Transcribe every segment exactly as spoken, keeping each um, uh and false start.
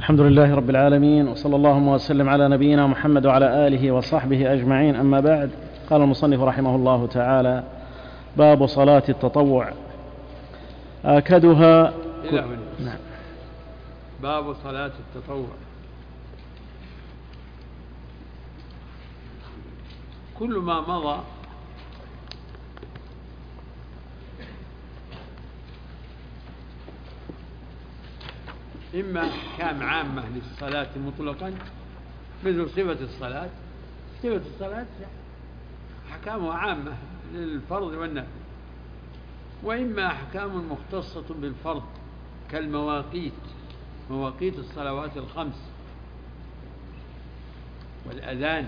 الحمد لله رب العالمين، وصلى اللهم وسلم على نبينا محمد وعلى آله وصحبه أجمعين. أما بعد، قال المصنف رحمه الله تعالى: باب صلاة التطوع. آكدها إلى هنا. نعم. باب صلاة التطوع. كل ما مضى إما أحكام عامة للصلاة مطلقا مثل صفة الصلاة. صفة الصلاة أحكامها عامة للفرض والنفل، وإما أحكام مختصة بالفرض كالمواقيت، مواقيت الصلوات الخمس والأذان.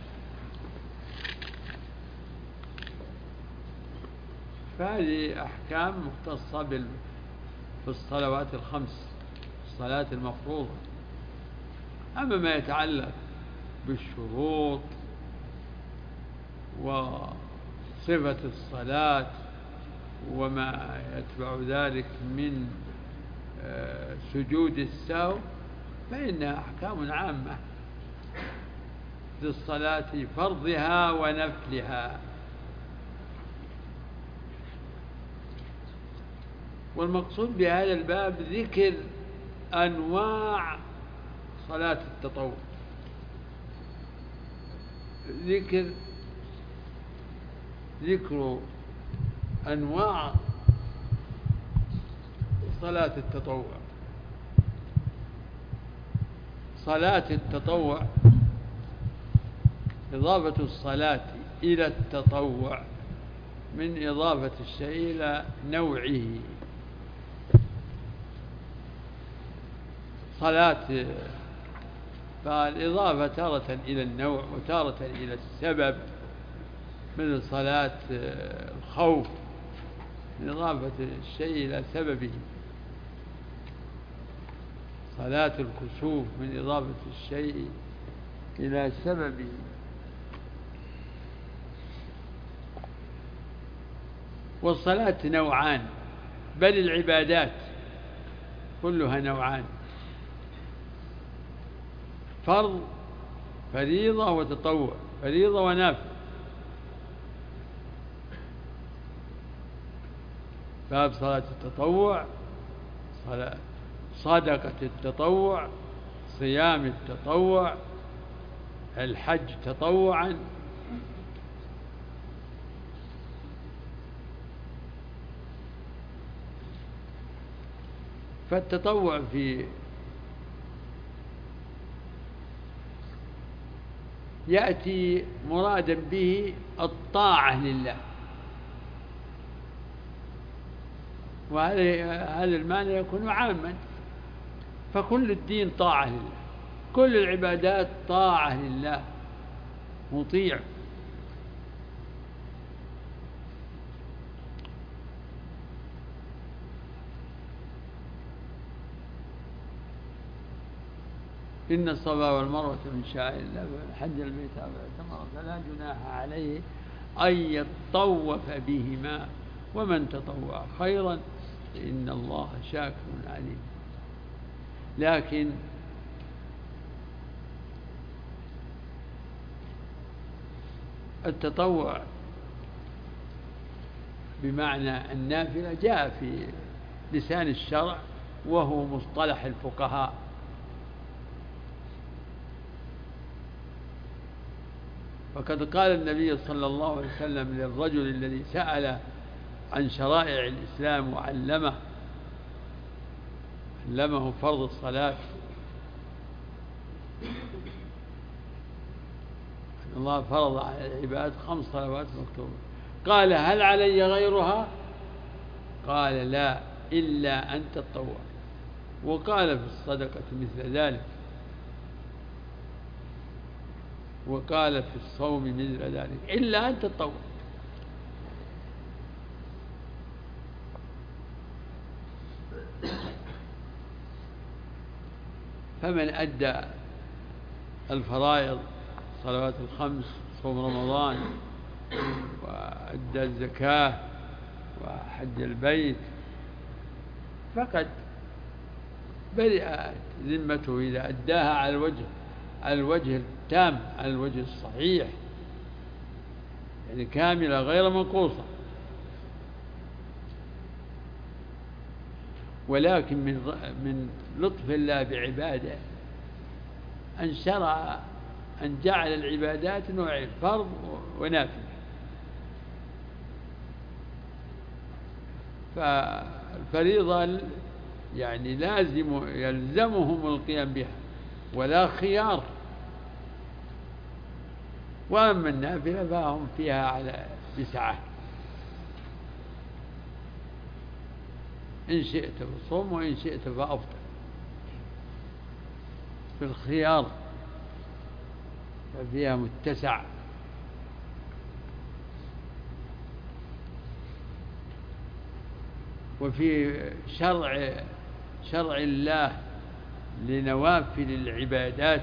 فهذه أحكام مختصة بالصلوات الخمس، الصلاة المفروضة. أما ما يتعلق بالشروط وصفة الصلاة وما يتبع ذلك من سجود السهو فإنها أحكام عامة للصلاة فرضها ونفلها. والمقصود بهذا الباب ذكر أنواع صلاة التطوع، ذكر ذكر أنواع صلاة التطوع. صلاة التطوع إضافة الصلاة إلى التطوع من إضافة الشيء إلى نوعه. صلاة فالإضافة تارة إلى النوع وتارة إلى السبب، مثل صلاة الخوف من إضافة الشيء إلى سببه، صلاة الكسوف من إضافة الشيء إلى سببه. والصلاة نوعان، بل العبادات كلها نوعان: فرض، فريضة وتطوع، فريضة ونافل. باب صلاة التطوع: صلاة صدقة التطوع، صيام التطوع، الحج تطوعا. فالتطوع في يأتي مرادا به الطاعة لله، وهذا المعنى يكون عاما، فكل الدين طاعة لله، كل العبادات طاعة لله، مطيع. إن الصفا والمروة من شعائر الله، فمن حج البيت أو اعتمر فلا جناح عليه أن يطوف بهما، ومن تطوع خيرا فإن الله شاكر عليم. لكن التطوع بمعنى النافلة جاء في لسان الشرع وهو مصطلح الفقهاء. فقد قال النبي صلى الله عليه وسلم للرجل الذي سأل عن شرائع الإسلام وعلمه علمه فرض الصلاة: أن الله فرض على العباد خمس صلوات مكتوبة. قال: هل علي غيرها؟ قال: لا، إلا أن تطوع. وقال في الصدقة مثل ذلك، وقال في الصوم مثل ذلك، إلا أن تطوع. فمن أدى الفرائض صلوات الخمس، صوم رمضان، وأدى الزكاة، وحج البيت، فقد برئت ذمته إذا أداها على الوجه على الوجه التام، على الوجه الصحيح، يعني كاملة غير منقوصة. ولكن من من لطف الله بعباده أن شرع أن جعل العبادات نوعين: فرض ونافلة. فالفريضة يعني لازم يلزمهم القيام بها ولا خيار، وأما النافلة فهم فيها على بسعة، إن شئت فصوم وإن شئت فأفطر، في الخيار ففيها متسع. وفي شرع شرع الله لنوافل العبادات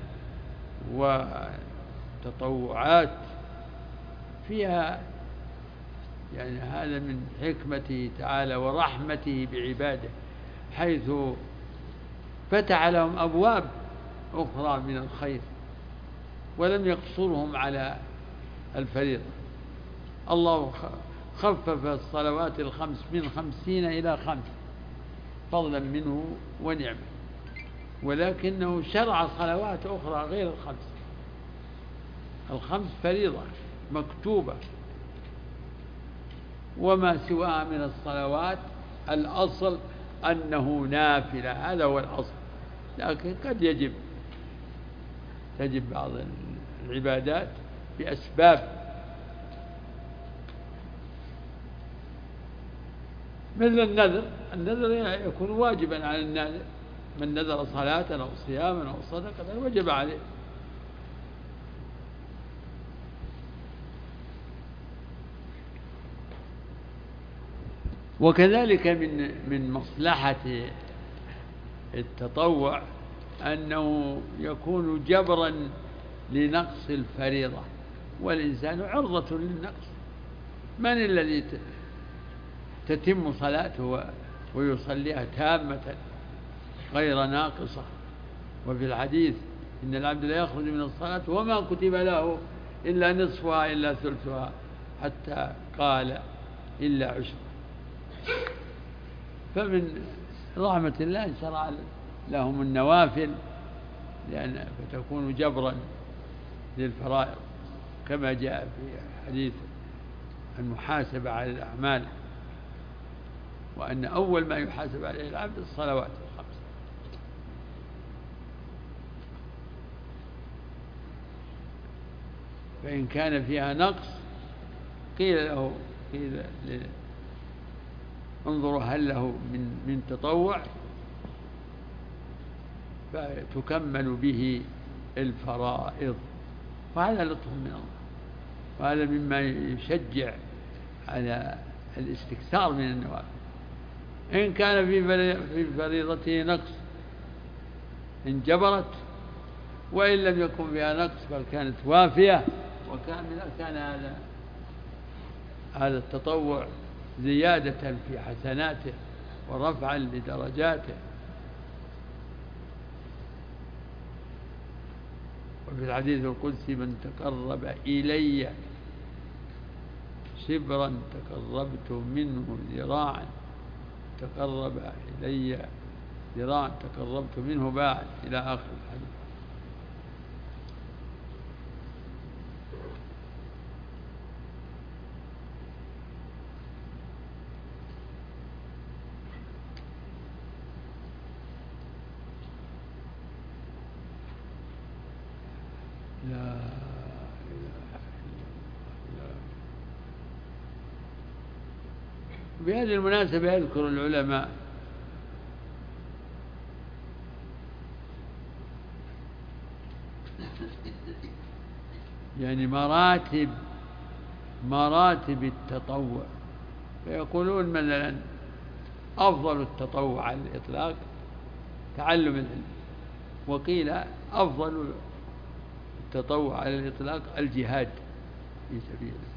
وتطوعات فيها، يعني هذا من حكمته تعالى ورحمته بعباده، حيث فتح لهم أبواب أخرى من الخير ولم يقصرهم على الفريضة. الله خفف الصلوات الخمس من خمسين إلى خمس فضلا منه ونعمة، ولكنه شرع صلوات أخرى غير الخمس. الخمس فريضة مكتوبة، وما سواها من الصلوات الأصل أنه نافلة، هذا هو الأصل، لكن قد يجب تجب بعض العبادات بأسباب، مثل النذر. النذر يكون واجبا على الناذر، من نذر صلاة أو صياما أو صدقة وجب عليه. وكذلك من من مصلحة التطوع أنه يكون جبرا لنقص الفريضة، والإنسان عرضة للنقص. من الذي تتم صلاته ويصليها تامة غير ناقصة؟ وفي الحديث إن العبد لا يخرج من الصلاة وما كتب له إلا نصفها إلا ثلثها، حتى قال إلا عشر. فمن رحمة الله أن شرع لهم النوافل، لأن فتكون جبرا للفرائض، كما جاء في حديث المحاسبة على الأعمال، وأن أول ما يحاسب عليه العبد الصلوات الخمس. فإن كان فيها نقص قيل له قيل انظروا هل له من من تطوع فتكمل به الفرائض. وهذا لطف من الله، وهذا مما يشجع على الاستكثار من النوافل. إن كان في فريضته نقص انجبرت، وإن لم يكن فيها نقص بل كانت وافية وكاملة، كان هذا هذا التطوع زيادة في حسناته ورفعا لدرجاته. وفي الحديث القدسي: من تقرب إلي شبرا تقربت منه ذراعا، تقرب إلي ذراعا تقربت منه باعا، إلى آخر الحديث. لا إله إلا الله. بهذه المناسبة يذكر العلماء يعني مراتب مراتب التطوع، فيقولون مثلا أفضل التطوع على الإطلاق تعلم العلم، وقيل أفضل التطوع على الإطلاق الجهاد في سبيل الله.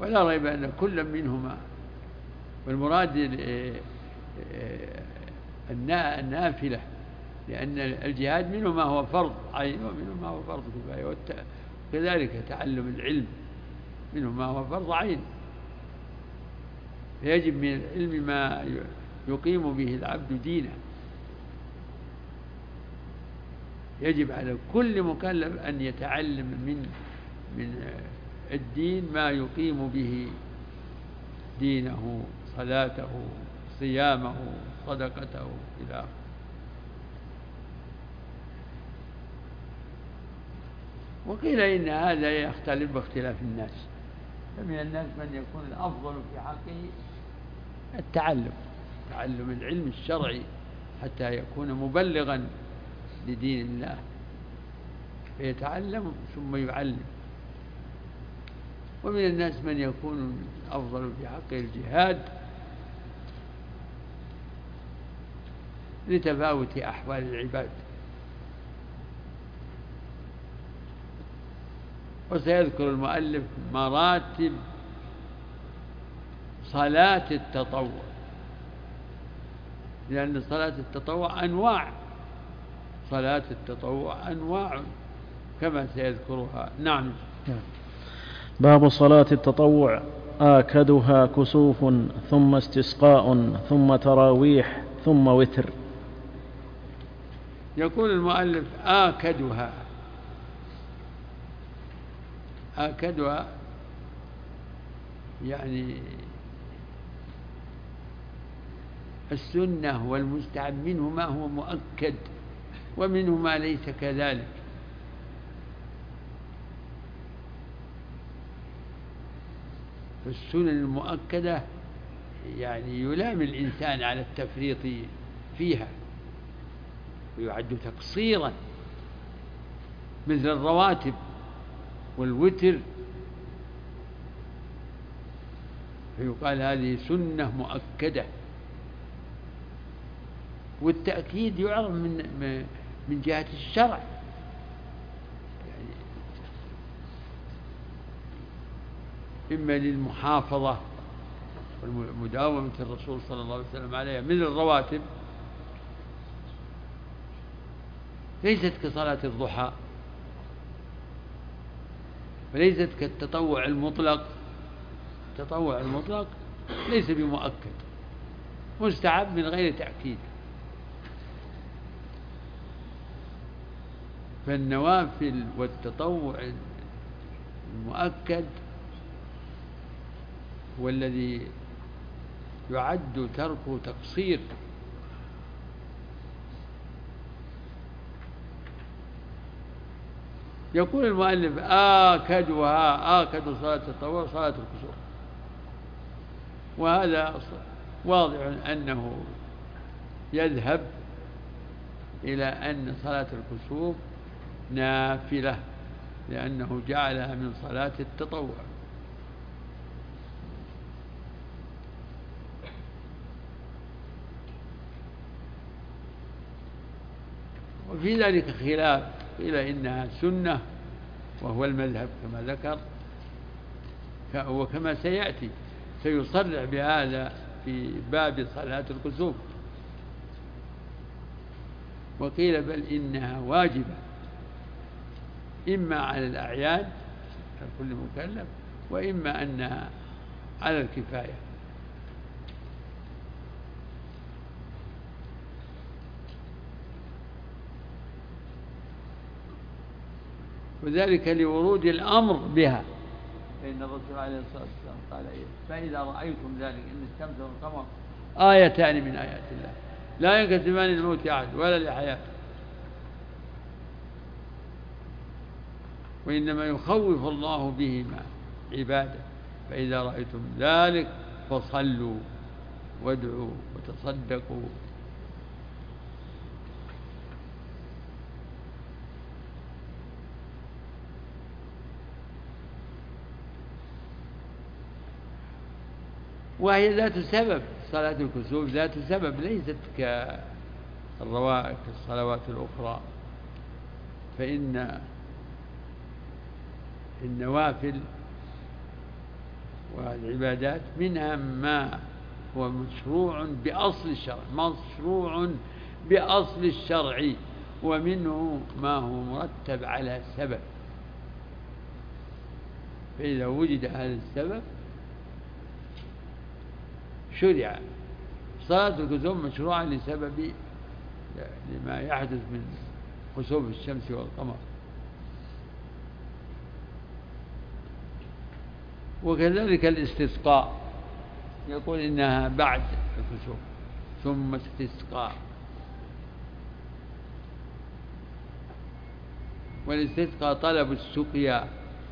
ولا ريب أن كل منهما، والمراد النافلة، لأن الجهاد منه ما هو فرض عين ومنه ما هو فرض كفاية، وكذلك تعلم العلم منه ما هو فرض عين. يجب من العلم ما يقيم به العبد دينه، يجب على كل مكلف أن يتعلم من من الدين ما يقيم به دينه، صلاته، صيامه، صدقته إلى آخره. وقيل إن هذا يختلف باختلاف الناس، فمن الناس من يكون الأفضل في حقه التعلم، تعلم العلم الشرعي حتى يكون مبلغا لدين الله، فيتعلم ثم يعلم. ومن الناس من يكون أفضل في حقه الجهاد لتفاوت أحوال العباد. وسيذكر المؤلف مراتب صلاة التطوع، لأن صلاة التطوع أنواع، صلاة التطوع أنواع كما سيذكرها. نعم. باب صلاة التطوع: آكدها كسوف، ثم استسقاء، ثم تراويح، ثم وتر. يقول المؤلف: آكدها. آكدها يعني السنة والمستحب، منه ما هو مؤكد ومنه ما ليس كذلك. فالسنن المؤكدة يعني يلام الإنسان على التفريط فيها ويعد تقصيرا، مثل الرواتب والوتر، فيقال هذه سنة مؤكدة. والتأكيد يعرف من من جهة الشرع، يعني إما للمحافظة ومداومة الرسول صلى الله عليه وسلم عليها، من الرواتب ليست كصلاة الضحى، وليست كالتطوع المطلق. التطوع المطلق ليس بمؤكد، مستحب من غير تأكيد. فالنوافل والتطوع المؤكد هو الذي يعد تركه تقصير. يقول المؤلف: آكدها، آكد صلاة التطوع صلاة الكسوف. وهذا واضح أنه يذهب إلى أن صلاة الكسوف نافلة، لأنه جعلها من صلاة التطوع. وفي ذلك خلاف، قيل إنها سنة وهو المذهب كما ذكر، وكما سيأتي سيصرح بهذا في باب صلاة الكسوف. وقيل بل إنها واجبة، إما على الأعيان على كل مكلف، وإما أنها على الكفاية. وذلك لورود الأمر بها، فإن الرسول عليه الصلاة والسلام قال: فإذا رأيتم ذلك إن الشمس والقمر آيتان من آيات الله لا ينقسمان للموت أحد ولا لحياته، وإنما يخوف الله بهما عباده، فإذا رأيتم ذلك فصلوا وادعوا وتصدقوا. وهي ذات سبب، صلاة الكسوف ذات سبب، ليست كالرواتب كالصلوات الأخرى. فإن النوافل والعبادات منها ما هو مشروع بأصل الشرع، مشروع بأصل الشرع، ومنه ما هو مرتب على سبب، فإذا وجد هذا السبب شرع. صلاة الكسوف مشروعة لسبب لما يحدث من خسوف الشمس والقمر، وكذلك الاستسقاء يقول إنها بعد الكسوف ثم استسقاء. والاستسقاء طلب السقيا،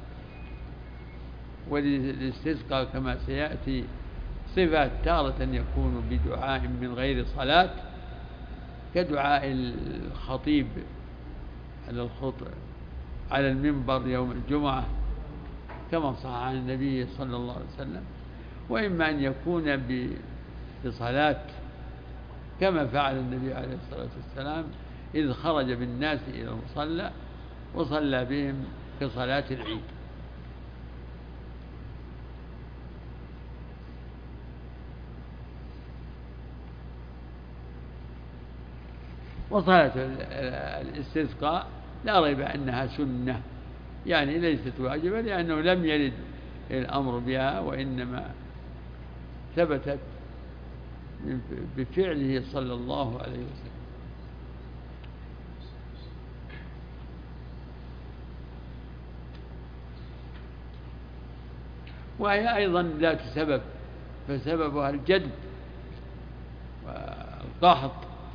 والاستسقاء كما سيأتي صفات تارة يكون بدعاء من غير صلاة، كدعاء الخطيب على الخطب على المنبر يوم الجمعة كما صح عن النبي صلى الله عليه وسلم، وإما أن يكون بصلاة كما فعل النبي عليه الصلاة والسلام إذ خرج بالناس إلى المصلى وصلى بهم في صلاة العيد. وصلاة الاستسقاء لا ريب أنها سنة، يعني ليست واجبة لأنه لم يرد الأمر بها، وإنما ثبتت بفعله صلى الله عليه وسلم. وهي أيضا ذات سبب، فسببها الجدب والقحط،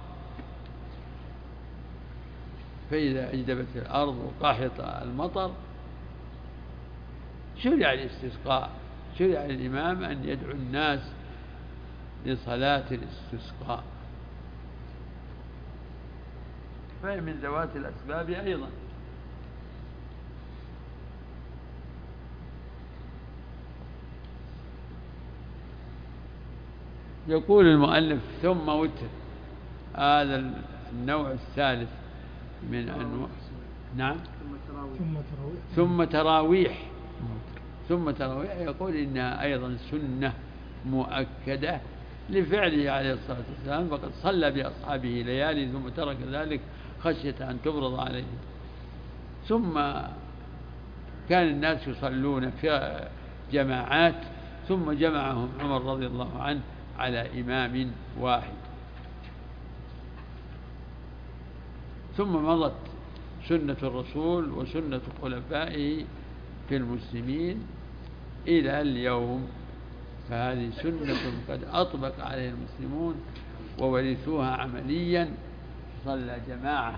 فإذا أجدبت الأرض وقحط المطر شرع الاستسقاء، شرع الإمام أن يدعو الناس لصلاة الاستسقاء، فهي من ذوات الأسباب أيضا. يقول المؤلف ثم وتر، هذا النوع الثالث من أنواع. نعم. ثم تراويح، ثم تراويح يقول إنها أيضا سنة مؤكدة لفعله عليه الصلاة والسلام، فقد صلى بأصحابه ليالي ثم ترك ذلك خشية أن تفرض عليهم. ثم كان الناس يصلون في جماعات، ثم جمعهم عمر رضي الله عنه على إمام واحد، ثم مضت سنة الرسول وسنة خلفائه في المسلمين إلى اليوم، فهذه سنة قد أطبق عليها المسلمون وورثوها عمليا، صلى جماعة.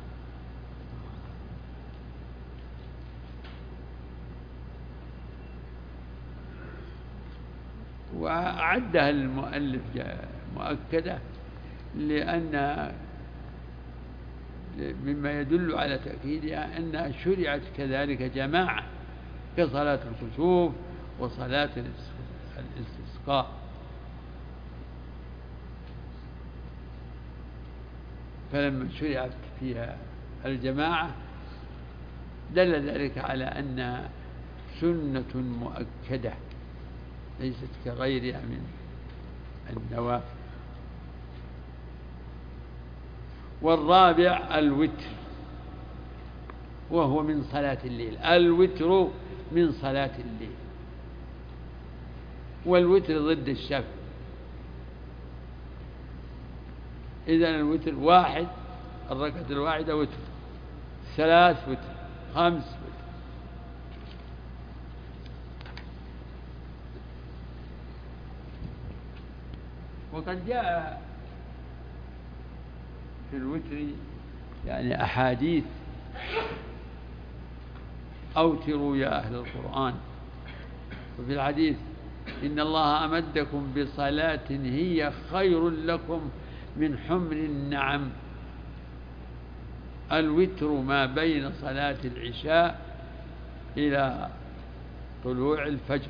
وأعدها المؤلف مؤكدة لأن مما يدل على تأكيدها أنها شرعت كذلك جماعة كصلاة الكسوف وصلاة الاستسقاء. فلما شرعت فيها الجماعة دل ذلك على أنها سنة مؤكدة ليست كغيرها من النوافل. والرابع الوتر، وهو من صلاة الليل، الوتر من صلاة الليل، والوتر ضد الشفع. إذن الوتر واحد، الركعة الواحدة وتر، ثلاث وتر، خمس وتر. وقد جاء في الوتر يعني أحاديث: أوتروا يا أهل القرآن. وفي الحديث: إن الله أمدكم بصلاة هي خير لكم من حمر النعم. الوتر ما بين صلاة العشاء إلى طلوع الفجر.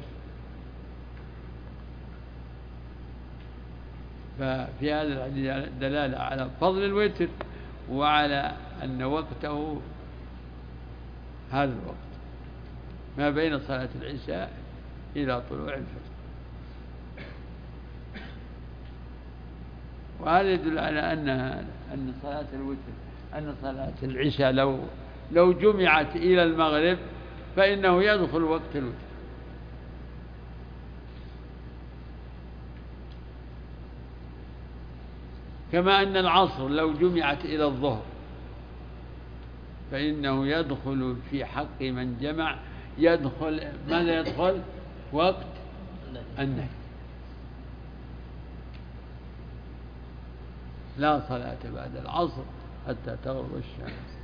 ففي هذا الحديث دلالة على فضل الوتر وعلى أن وقته هذا الوقت ما بين صلاة العشاء إلى طلوع الفجر. وهذا يدل على أن أن صلاة الوتر أن صلاة العشاء لو لو جمعت إلى المغرب فإنه يدخل وقت الوتر. كما أن العصر لو جمعت إلى الظهر فإنه يدخل في حق من جمع، يدخل ماذا يدخل؟ وقت النهي. لا صلاة بعد العصر حتى تغرب الشمس.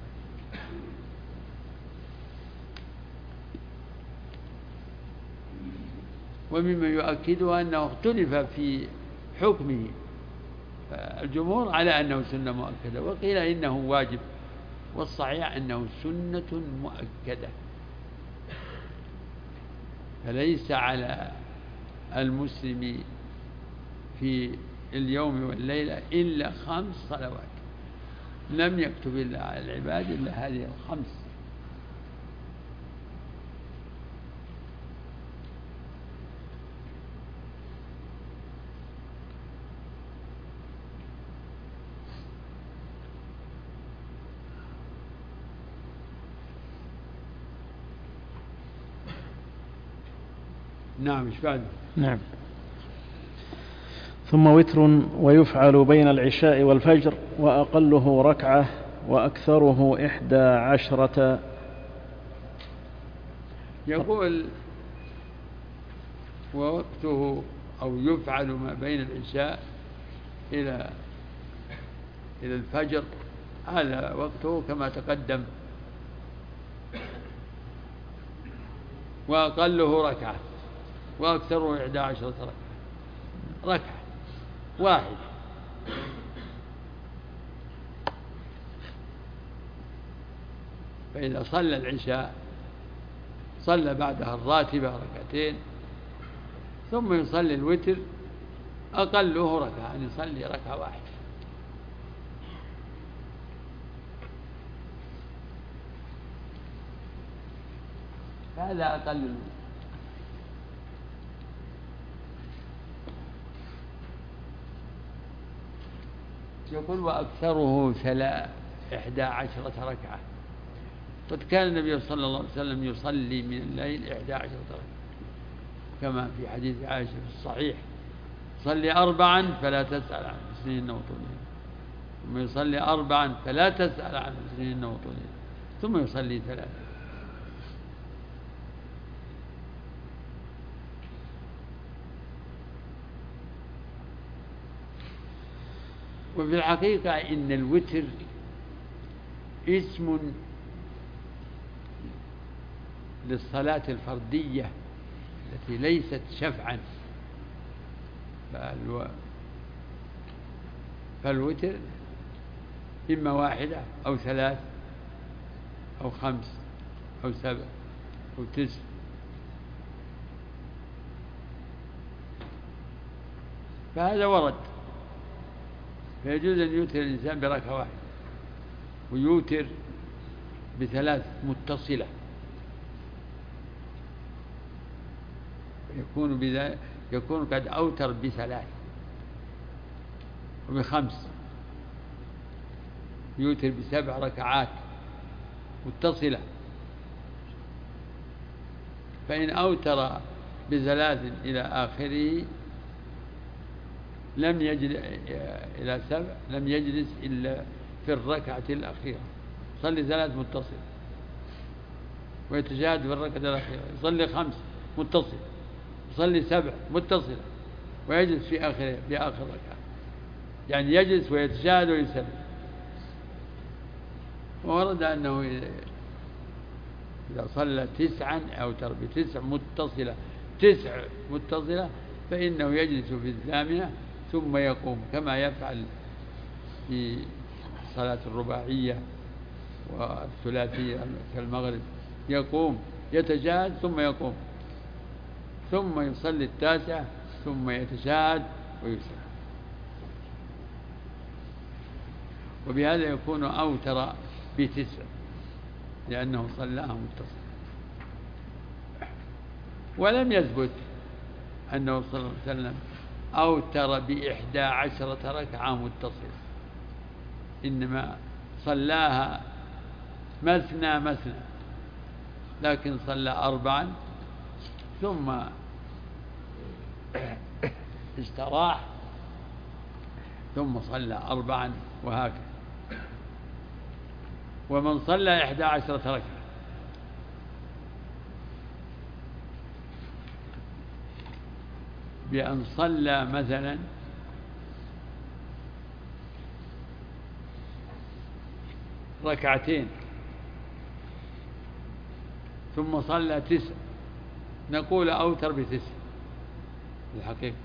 ومما يؤكده أنه اختلف في حكمه، الجمهور على أنه سنة مؤكدة، وقيل إنه واجب، والصحيح أنه سنة مؤكدة، فليس على المسلم في اليوم والليلة إلا خمس صلوات، لم يكتب الله على العباد إلا هذه الخمس. نعم. إيش بعد؟ نعم. ثم وتر ويفعل بين العشاء والفجر، وأقله ركعة وأكثره إحدى عشرة. يقول ووقته أو يفعل ما بين العشاء إلى إلى الفجر، هذا وقته كما تقدم، وأقله ركعة وأكثره إحدى عشرة ركعة، ركعة واحد. فإذا صلى العشاء صلى بعدها الراتبة ركعتين، ثم يصلي الوتر أقله ركعة، أن يصلي ركعة واحدة. هذا أقل الوتر. يقول وأكثره ثلاث إحدى عشرة ركعة. قد كان النبي صلى الله عليه وسلم يصلي من الليل إحدى عشرة ركعة، كما في حديث عائشة في الصحيح: صلي أربعا فلا تسأل عن حسنهن وطولهن، ثم يصلي أربعا فلا تسأل عن حسنهن وطولهن، ثم يصلي ثلاثا. وفي الحقيقة إن الوتر اسم للصلاة الفردية التي ليست شفعا، فالوتر إما واحدة أو ثلاث أو خمس أو سبع أو تسع، فهذا ورد. فيجوز أن يوتر الإنسان بركعة واحدة، ويوتر بثلاث متصلة، يكون بذا يكون قد أوتر بثلاث، وبخمس، يوتر بسبع ركعات متصلة. فإن أوتر بثلاث إلى آخره لم يجلس إلى سبع لم يجلس إلا في الركعة الأخيرة، يصلي ثلاث متصل ويتشهد في الركعة الأخيرة، يصلي خمس متصل، يصلي سبع متصلة ويجلس في آخر في آخر ركعة، يعني يجلس ويتشهد ويسلم. وورد أنه إذا صلى تسعا أوتر بتسع متصلة تسع متصلة فإنه يجلس في الثامنة ثم يقوم، كما يفعل في صلاة الرباعية والثلاثية كالمغرب، يقوم يتشهد ثم يقوم، ثم يصلي التاسعة ثم يتشهد ويسلم. وبهذا يكون أوتر بتسع، لأنه صلاها متصل. ولم يثبت أنه صلى الله عليه وسلم أوتر بإحدى عشرة ركعة متصلة، إنما صلاها مثنى مثنى، لكن صلى أربعا ثم استراح ثم صلى أربعا وهكذا. ومن صلى إحدى عشرة ركعة بأن صلى مثلا ركعتين ثم صلى تسع، نقول أوتر بتسع الحقيقة.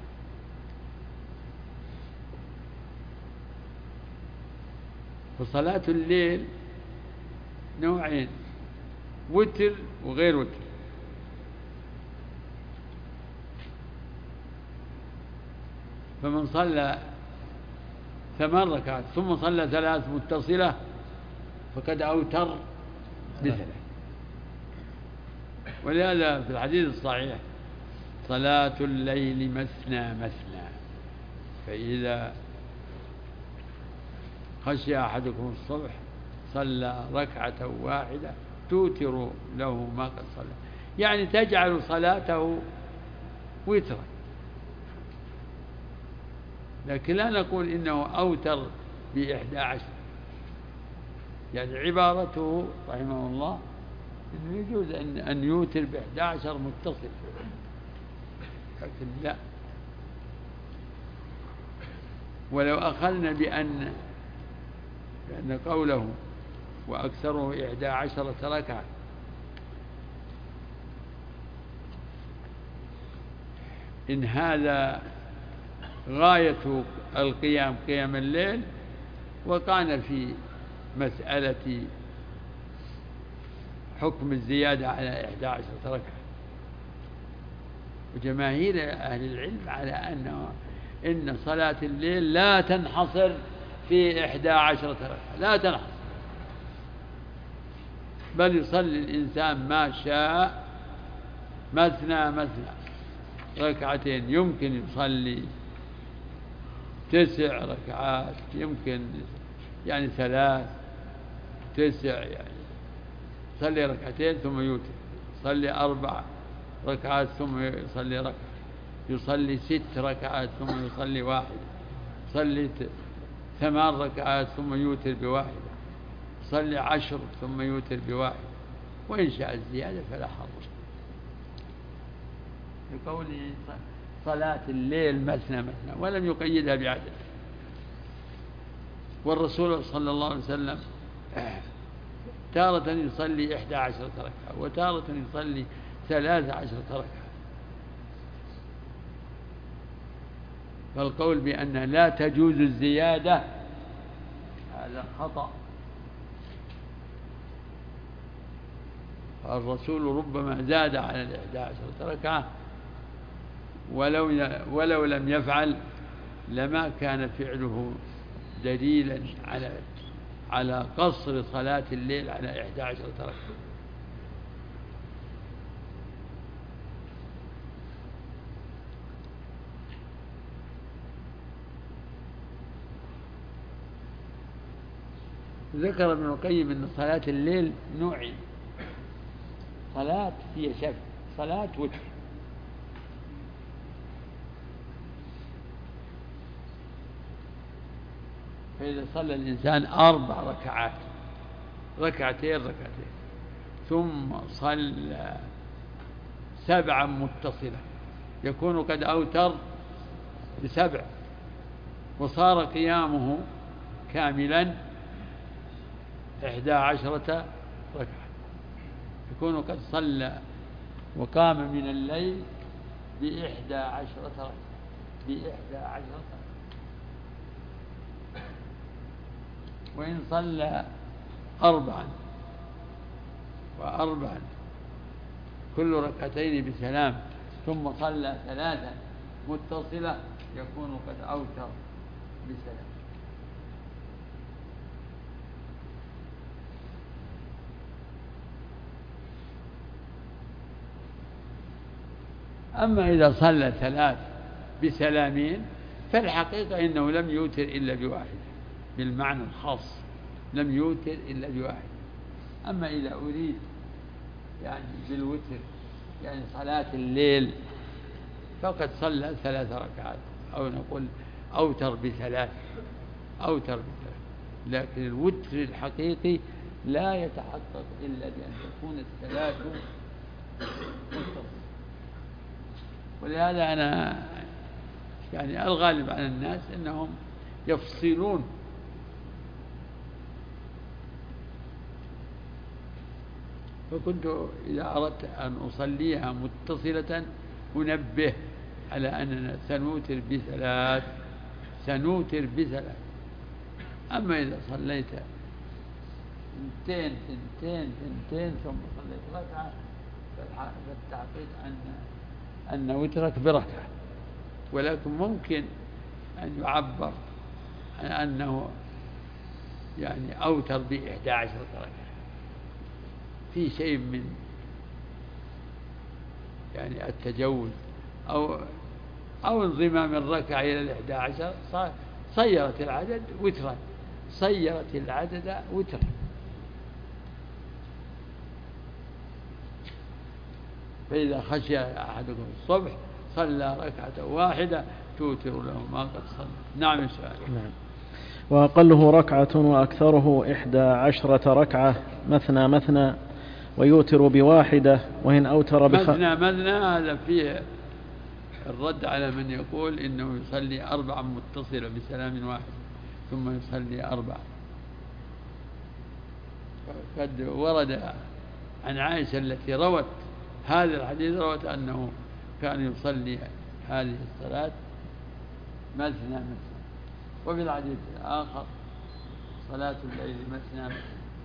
فصلاة الليل نوعين، وتر وغير وتر. فمن صلى ثمان ركعات ثم صلى ثلاث متصلة فقد أوتر بثلاث. ولهذا في الحديث الصحيح صلاة الليل مثنى مثنى، فإذا خشي أحدكم الصبح صلى ركعة واحدة توتر له ما قد صلى، يعني تجعل صلاته وترا. لكن لا نقول إنه أوتر بإحدى عشر، يعني عبارته رحمه الله إنه يجوز أن أن يوتر بإحدى عشر متصل، لكن لا. ولو أخذنا بأن بأن قوله وأكثره إحدى عشرة ركعة إن هذا غاية القيام قيام الليل، وقعنا في مسألة حكم الزيادة على إحدى عشرة ركعة. وجماهير أهل العلم على أنه إن صلاة الليل لا تنحصر في إحدى عشرة ركعة، لا تنحصر، بل يصلي الإنسان ما شاء مثنى مثنى ركعتين، يمكن يصلي تسع ركعات، يمكن يعني ثلاث تسع، يعني يصلي ركعتين ثم يوتر، يصلي أربع ركعات ثم يصلي ركعة، يصلي ست ركعات ثم يصلي واحدة، يصلي ثمان ركعات ثم يوتر بواحدة، يصلي عشر ثم يوتر بواحدة، وإن شاء الزيادة فلا حرج. لقوله صلاة الليل مثنى مثنى، ولم يقيدها بعدد. والرسول صلى الله عليه وسلم تارة يصلي إحدى عشرة ركعة وتارة يصلي ثلاث عشرة ركعة. فالقول بأن لا تجوز الزيادة هذا خطأ. الرسول ربما زاد على الإحدى عشرة ركعة، ولو ولو لم يفعل لما كان فعله دليلا على على قصر صلاة الليل على إحدى عشرة ركعة. ذكر ابن القيم أن صلاة الليل نوعين، صلاة هي شفع، صلاة وتر. فإذا صلى الإنسان أربع ركعات، ركعتين ركعتين، ثم صلى سبعا متصلة، يكون قد أوتر بسبع، وصار قيامه كاملا إحدى عشرة ركعة، يكون قد صلى وقام من الليل بإحدى عشرة ركعة، بإحدى عشرة ركعة. وإن صلى أربعا وأربعا كل ركعتين بسلام ثم صلى ثلاثا متصلة يكون قد أوتر بسلام. أما إذا صلى ثلاث بسلامين فالحقيقة إنه لم يوتر إلا بواحد، بالمعنى الخاص لم يوتر إلا بواحد. أما إذا أريد يعني بالوتر يعني صلاة الليل فقد صلى ثلاث ركعات، أو نقول أوتر بثلاث أوتر بثلاث لكن الوتر الحقيقي لا يتحقق إلا بأن تكون الثلاث متصلة. ولهذا أنا يعني الغالب على الناس أنهم يفصلون، فكنت إذا أردت أن أصليها متصلة أنبه على أننا سنوتر بثلاث سنوتر بثلاث. أما إذا صليت ثنتين ثنتين ثنتين ثم صليت ركعة فالتحقيق أن أن وترك بركعة. ولكن ممكن أن يعبر عن أنه يعني أوتر بإحدى عشرة ركعة، في شيء من يعني التجوز أو أو انضمام الركعة إلى الإحدى عشر صيرت العدد وترا صيرت العدد وترا. فإذا خشي أحدكم الصبح صلى ركعة واحدة توتر له ما قد صلى. نعم السؤال. نعم. وأقله ركعة وأكثره إحدى عشرة ركعة مثنى مثنى ويوتر بواحدة، وإن أوتر بخ... مثنى مثنى هذا فيه الرد على من يقول إنه يصلي أربعا متصلة بسلام واحد ثم يصلي أربعا. قد ورد عن عائشة التي روت هذا الحديث روت أنه كان يصلي هذه الصلاة مثنى مثنى. وفي الحديث الآخر صلاة الليل مثنى مثنى.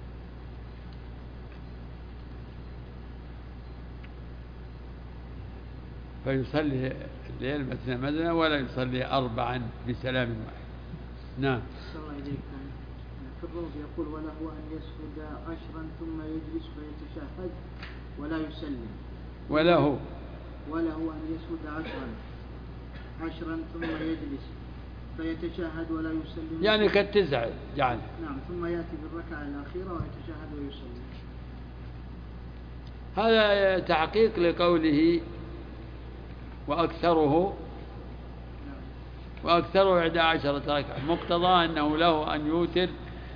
فيصلي الليل مثنى مثنى ولا يصلي أربعا بسلام واحد. نعم. في الروض يقول وله أن يسجد عشرا ثم يجلس فيتشهد ولا يسلم. وله وله أن يسجد عشرا عشرا ثم يجلس فيتشهد ولا يسلم، يعني كالتسع يعني. نعم. ثم يأتي بالركعة الأخيرة ويتشهد ويسلم. هذا تحقيق لقوله وأكثره وأكثره إحدى عشرة ركعة، مقتضى أنه له أن يوتر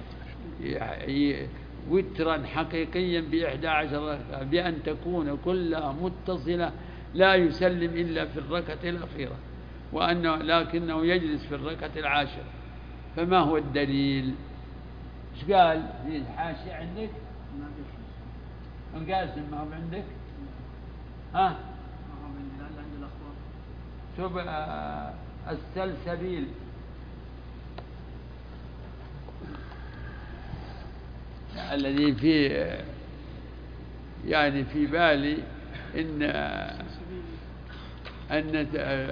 وترا حقيقيا بإحدى عشرة ركعة بأن تكون كلها متصلة لا يسلم إلا في الركعة الأخيرة، وأنه لكنه يجلس في الركعة العاشرة. فما هو الدليل؟ إيش قال في الحاشية عندك؟ القاسم ما هو عندك؟ ها؟ شوف السلسبيل الذي في يعني في بالي إن أن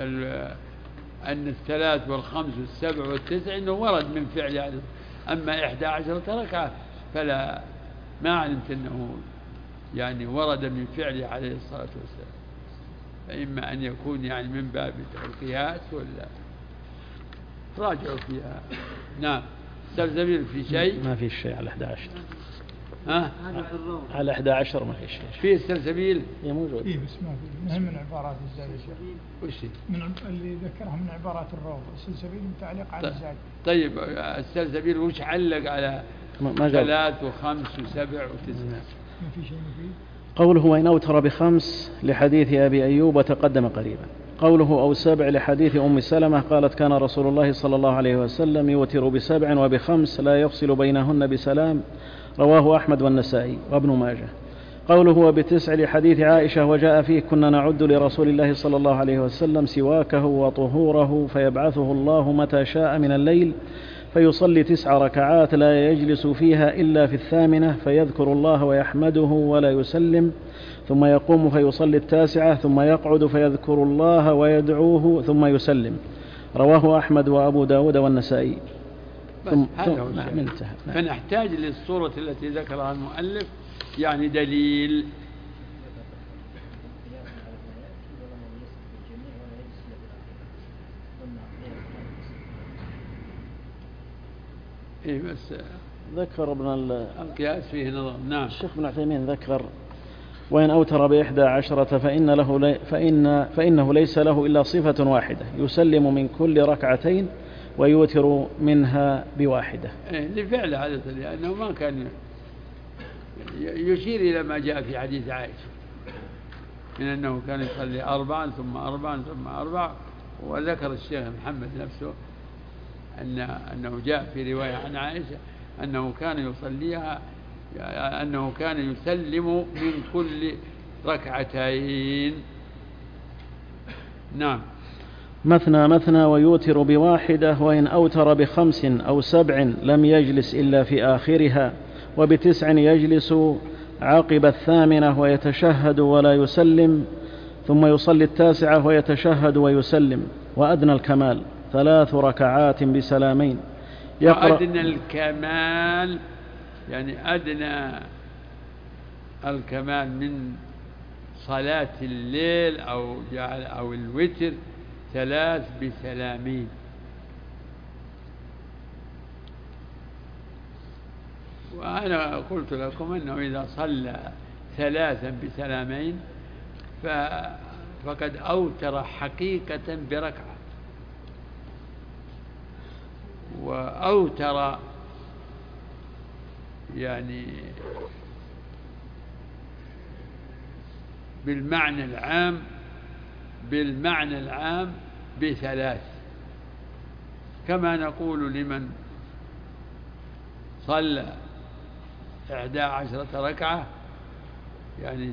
أن الثلاث والخمس والسبع والتسع إنه ورد من فعل هذا. أما إحدى عشرة ركعة فلا، ما علمت أنه يعني ورد من فعله عليه الصلاة والسلام. فإما أن يكون يعني من باب القياس ولا راجعوا فيها. نعم. سلسبيل في شيء؟ ما في شيء على إحدى عشر. ها؟ على إحدى عشر ما في شيء. في السلسبيل؟ هي موجود. إيه بس ما في. من عبارات الزاد. وش من اللي ذكرها من عبارات الروض. السلسبيل متعلق على الزاد. طيب السلسبيل وش علق على ثلاث وخمس وسبع وتسع؟ ما في شيء مفيد. قوله وإن أوتر بخمس لحديث أبي أيوب وتقدم قريبا. قوله أو سبع لحديث أم سلمة قالت كان رسول الله صلى الله عليه وسلم يوتر بسبع وبخمس لا يفصل بينهن بسلام. رواه أحمد والنسائي وابن ماجه. قوله وبتسع لحديث عائشة وجاء فيه كنا نعد لرسول الله صلى الله عليه وسلم سواكه وطهوره فيبعثه الله متى شاء من الليل فيصلي تسع ركعات لا يجلس فيها إلا في الثامنة فيذكر الله ويحمده ولا يسلم ثم يقوم فيصلي التاسعة ثم يقعد فيذكر الله ويدعوه ثم يسلم. رواه أحمد وأبو داود والنسائي. ثم هذا هو نعم انتهى. فنحتاج للصورة التي ذكرها المؤلف يعني دليل. إيه بس ذكر ابن القياس فيه نظر. نعم. الشيخ ابن عثيمين ذكر وإن أوتر بإحدى عشرة فإن له لي فإن فإنه ليس له إلا صفة واحدة يسلم من كل ركعتين ويوتر منها بواحدة. إيه لفعل عادة لأنه ما كان يشير إلى ما جاء في حديث عائشة من أنه كان يصلي أربعا ثم أربعا ثم أربعا. وذكر الشيخ محمد نفسه أن أنه جاء في رواية عن عائشة أنه كان يصليها أنه كان يسلم من كل ركعتين. نعم. مثنى مثنى ويوتر بواحدة وإن أوتر بخمس أو سبع لم يجلس إلا في آخرها وبتسع يجلس عقب الثامنة ويتشهد ولا يسلم ثم يصلي التاسعة ويتشهد ويسلم. وأدنى الكمال ثلاث ركعات بسلامين. وأدنى الكمال يعني أدنى الكمال من صلاة الليل أو جعل أو الوتر ثلاث بسلامين. وأنا قلت لكم أنه إذا صلى ثلاثا بسلامين فقد أوتر حقيقة بركعة، وأوتر يعني بالمعنى العام بالمعنى العام بثلاث، كما نقول لمن صلى إحدى عشرة ركعة يعني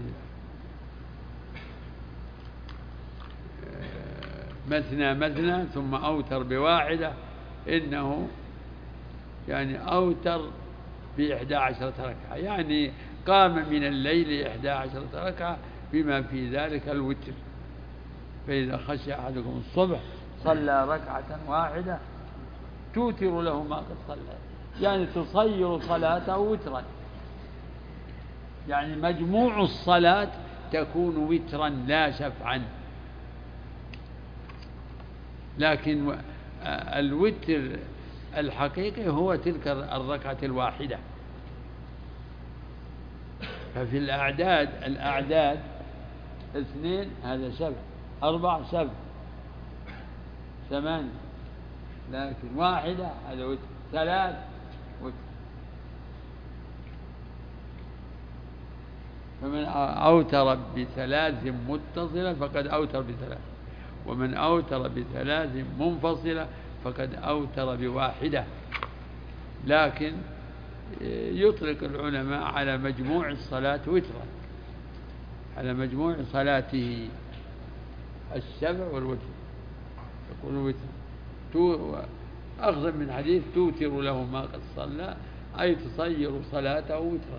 مثنى مثنى ثم أوتر بواحدة إنه يعني أوتر بإحدى عشرة ركعة، يعني قام من الليل إحدى عشرة ركعة بما في ذلك الوتر. فإذا خشي أحدكم الصبح صلى ركعة واحدة توتر له ما قد صلى، يعني تصير صلاته وترا، يعني مجموع الصلاة تكون وترا لا شفعا. لكن الوتر الحقيقي هو تلك الركعة الواحدة. ففي الأعداد الأعداد اثنين هذا سبع، أربع سبع، ثمانية، لكن واحدة هذا وتر، ثلاث وتر. فمن أوتر بثلاث متصلة فقد أوتر بثلاث، ومن أوتر بثلاث منفصلة فقد أوتر بواحدة. لكن يطلق العلماء على مجموع الصلاة وترا، على مجموع صلاته السبع والوتر يقول وتر، أخذ من حديث توتر له ما قد صلى، أي تصير صلاته وترا.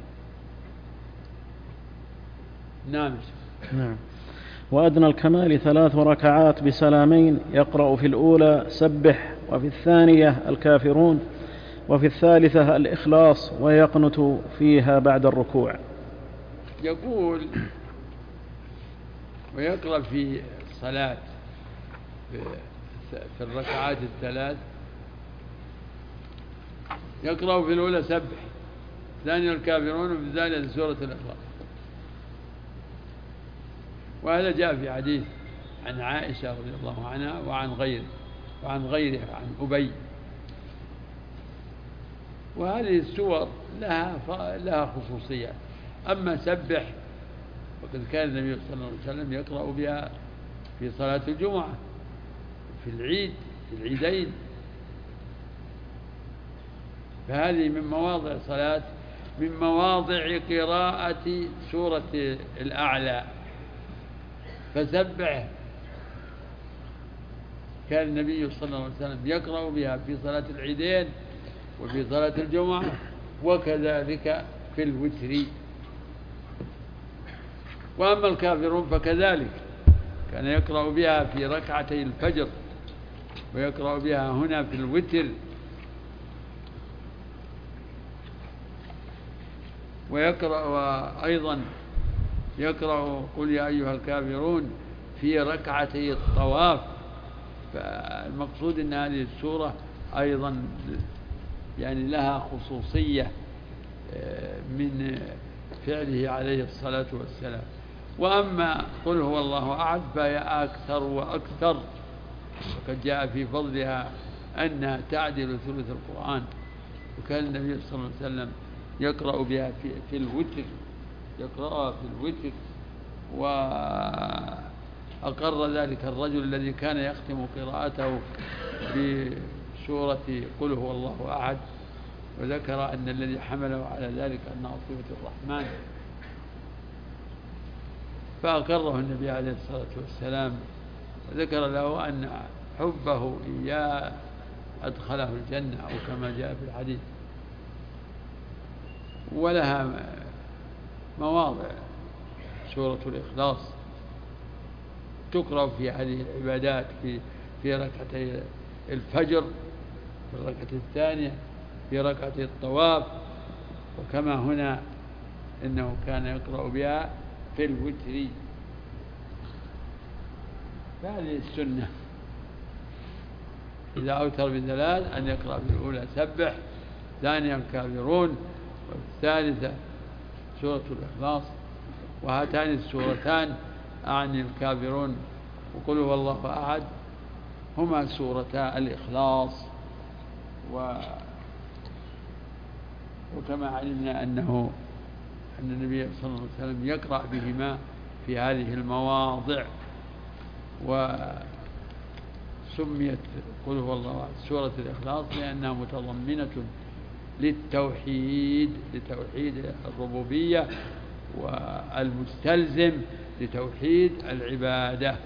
نعم. نعم. وأدنى الكمال ثلاث ركعات بسلامين، يقرأ في الأولى سبح، وفي الثانية الكافرون، وفي الثالثة الإخلاص، ويقنت فيها بعد الركوع. يقول ويقرأ في الصلاة في الركعات الثلاث، يقرأ في الأولى سبح، الثانية الكافرون، وفي الثالثة سورة الإخلاص. وهذا جاء في حديث عن عائشة رضي الله عنها وعن غيره وعن غيره عن أبي. وهذه السور لها لها خصوصيات. أما سبح وقد كان النبي صلى الله عليه وسلم يقرأ بها في صلاة الجمعة، في العيد، في العيدين، فهذه من مواضع صلاة من مواضع قراءة سورة الأعلى. فسبح كان النبي صلى الله عليه وسلم يقرأ بها في صلاة العيدين وفي صلاة الجمعة، وكذلك في الوتر. وأما الكافرون فكذلك كان يقرأ بها في ركعتي الفجر، ويقرأ بها هنا في الوتر، ويقرأ أيضا يقرأ قل يا أيها الكافرون في ركعتي الطواف.، الطواف. فالمقصود أن هذه السورة أيضا يعني لها خصوصية من فعله عليه الصلاة والسلام. وأما قل هو الله أحد فهي أكثر وأكثر، وقد جاء في فضلها أنها تعدل ثلث القرآن، وكان النبي صلى الله عليه وسلم يقرأ بها في, في الوتر، يقرأها في الوتر. وأقر ذلك الرجل الذي كان يختم قراءته بسورة قل هو الله أحد، وذكر أن الذي حمله على ذلك أنه صفة الرحمن، فأقره النبي عليه الصلاة والسلام، وذكر له أن حبه إياه أدخله الجنة، أو كما جاء في الحديث. ولها مواضع سورة الإخلاص تقرأ في هذه العبادات في في ركعتي الفجر، في الركعة الثانية، في ركعة الطواف، وكما هنا إنه كان يقرأ بها في الوتر. فهذه السنة إذا أوتر بثلاث أن يقرأ في الأولى سبح، ثانيا الكافرون، والثالثة سورة الإخلاص. وهاتان السورتان أعني الكافرون وقل هو الله أحد هما سورتا الإخلاص. و وكما علمنا أنه أن النبي صلى الله عليه وسلم يقرأ بهما في هذه المواضع. وسميت قل هو الله أحد سورة الإخلاص لأنها متضمنة للتوحيد، لتوحيد الربوبية، والمستلزم لتوحيد العبادة.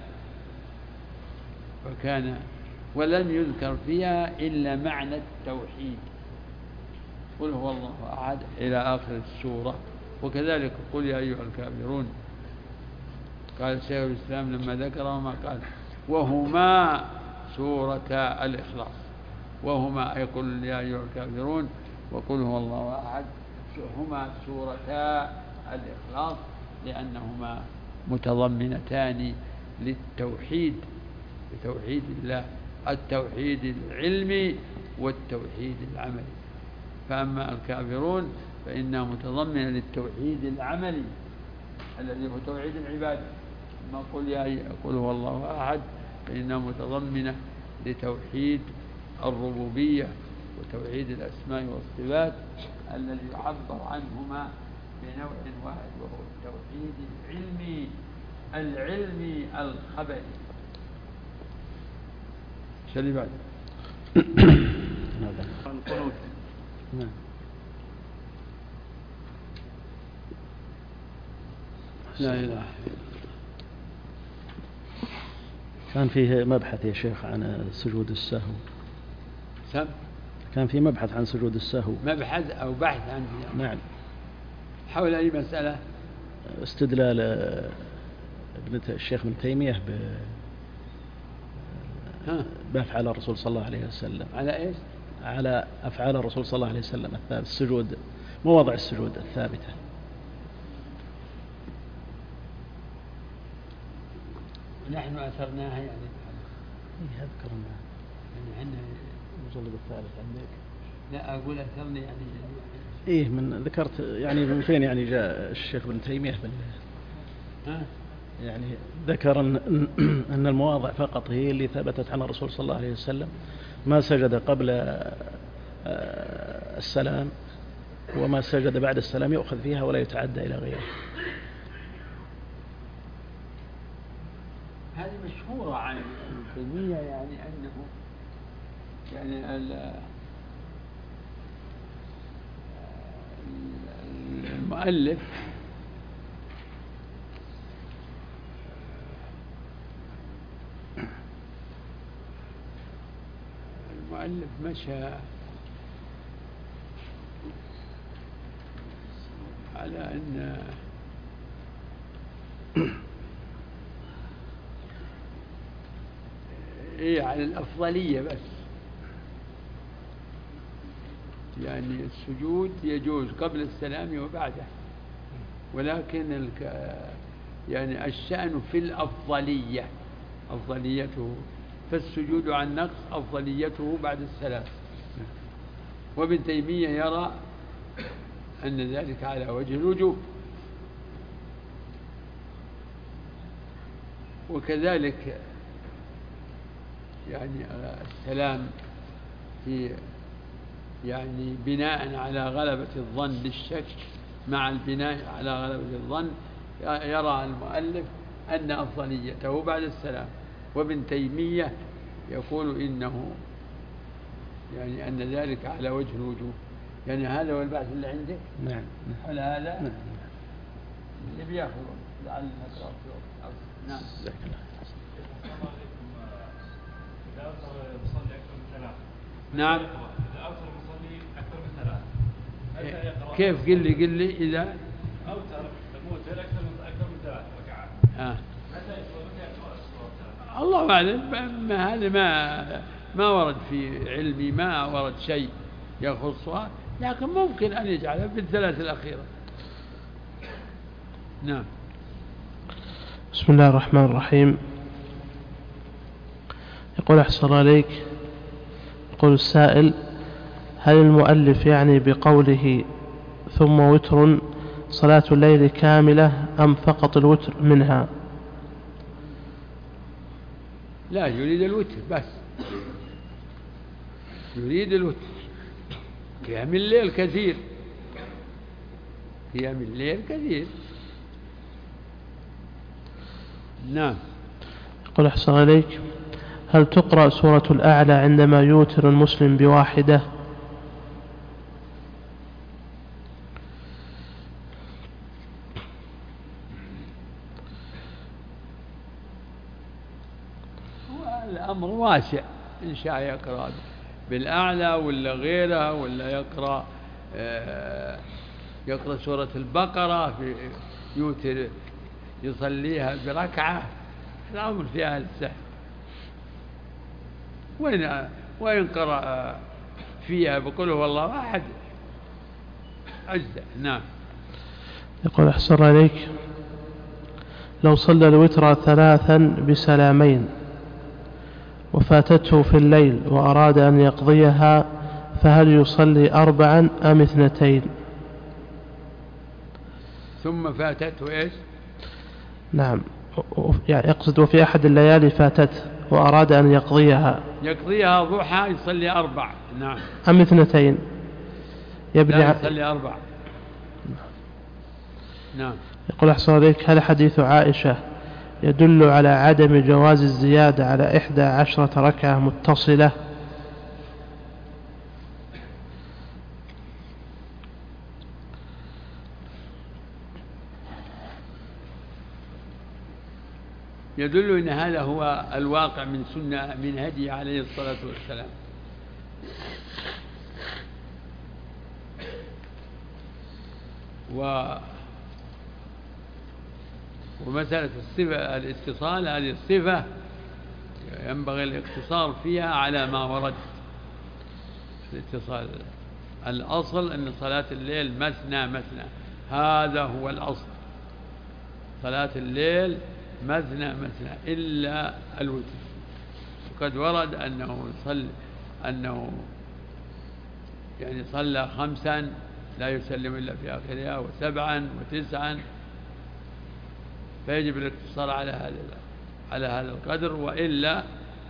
فكان ولم يذكر فيها إلا معنى التوحيد، قل هو الله أحد إلى آخر السورة. وكذلك قل يا أيها الكافرون، قال شيخ الإسلام لما ذكرهما قال وهما سورة الإخلاص، وهما أي قل يا أيها الكافرون وقل هو الله أحد هما سورتا الإخلاص، لأنهما متضمنتان للتوحيد، لتوحيد الله، التوحيد العلمي والتوحيد العملي. فأما الكافرون فإنها متضمنة للتوحيد العملي الذي هو توحيد العبادة. ما قل يا قل هو الله أحد فإنها متضمنة لتوحيد الربوبية وتوحيد الأسماء والصفات الذي يعبر عنهما بنوع واحد، وهو التوحيد العلمي العلمي الخبري. شلي بعد القنوت. نعم. لا إله. كان فيه مبحث يا شيخ عن سجود السهو. سم؟ كان في مبحث عن سجود السهو. مبحث أو بحث عن فيه. نعم. حول أي مسألة؟ استدلال ابن الشيخ ابن تيمية بأفعال الرسول صلى الله عليه وسلم. على إيش؟ على أفعال الرسول صلى الله عليه وسلم الثابت، السجود، مواضع السجود الثابتة. نحن أثرناها يعني. إيه أذكرنا. يعني عندنا المجلد الثالث عندك. لا أقول أثرني يعني. إيه من ذكرت يعني من فين يعني جاء الشيخ ابن تيمية بال. ها؟ يعني ذكر أن أن المواضع فقط هي اللي ثبتت عن الرسول صلى الله عليه وسلم، ما سجد قبل السلام وما سجد بعد السلام يؤخذ فيها ولا يتعدى إلى غيره. هذه مشهورة عن ابن تيمية، يعني أنه يعني المؤلف المؤلف مشى على أن إيه على الأفضلية بس، يعني السجود يجوز قبل السلام وبعده، ولكن الك يعني الشأن في الأفضلية، أفضليته، فالسجود عن نقص أفضليته بعد السلام. وابن تيمية يرى أن ذلك على وجه الوجوب. وكذلك يعني السلام في يعني بناء على غلبة الظن للشك مع البناء على غلبة الظن يرى المؤلف أن أفضليته بعد السلام. وابن تيمية يقول إنه يعني أن ذلك على وجه الوجوب. يعني هذا هو البحث اللي عندك؟ نعم. على هذا؟ نعم. اللي بياخذ لعل نقرأ في وقت. نعم. نعم. كيف؟ قل لي قل لي إذا أوتر الموتر أكثر من أكثر من ثلاث ركعات. آه. متى يصلي متى يقرأ؟ الله أعلم. ما هذا ما ما ورد في علمي، ما ورد شيء يخصها، لكن ممكن أن يجعلها في الثلاث الأخيرة. نعم. بسم الله الرحمن الرحيم. يقول أحسن عليك، يقول السائل: هل المؤلف يعني بقوله ثم وتر صلاة الليل كاملة أم فقط الوتر منها؟ لا، يريد الوتر بس، يريد الوتر. قيام الليل كثير، قيام الليل كثير. نعم. يقول أحسن عليك: هل تقرأ سورة الأعلى عندما يوتر المسلم بواحدة؟ الأمر واسع، إن شاء يقرأ بالأعلى ولا غيرها، ولا يقرأ يقرأ سورة البقرة في يوتر يصليها بركعة. الأمر في هذا السهل. وإن وإن قرأ فيها بقوله والله أحد أجزاء. نعم. يقول أحسن عليك: لو صلى الوتر ثلاثا بسلامين وفاتته في الليل وأراد أن يقضيها، فهل يصلي أربعا أم اثنتين؟ ثم فاتته إيش؟ نعم، يعني يقصد وفي أحد الليالي فاتته وأراد أن يقضيها، يقضيها ضحى يصلي أربع. نعم. أم اثنتين؟ يبني لا، يصلي أربع. نعم. يقول أحسن عليك: هل حديث عائشة يدل على عدم جواز الزيادة على إحدى عشرة ركعة متصلة؟ يدل أن هذا هو الواقع من سنة من هدي عليه الصلاة والسلام. و ومسألة الصفة الاتصال، هذه الصفة ينبغي الاقتصار فيها على ما ورد. الاتصال الأصل أن صلاة الليل مثنى مثنى، هذا هو الأصل. صلاة الليل مثنى مثنى إلا الوتر. وقد ورد أنه صلى أنه يعني صلى خمسا لا يسلم إلا في آخرها، وسبعا وتسعا، فيجب الاقتصار على هذا على هذا القدر. وإلا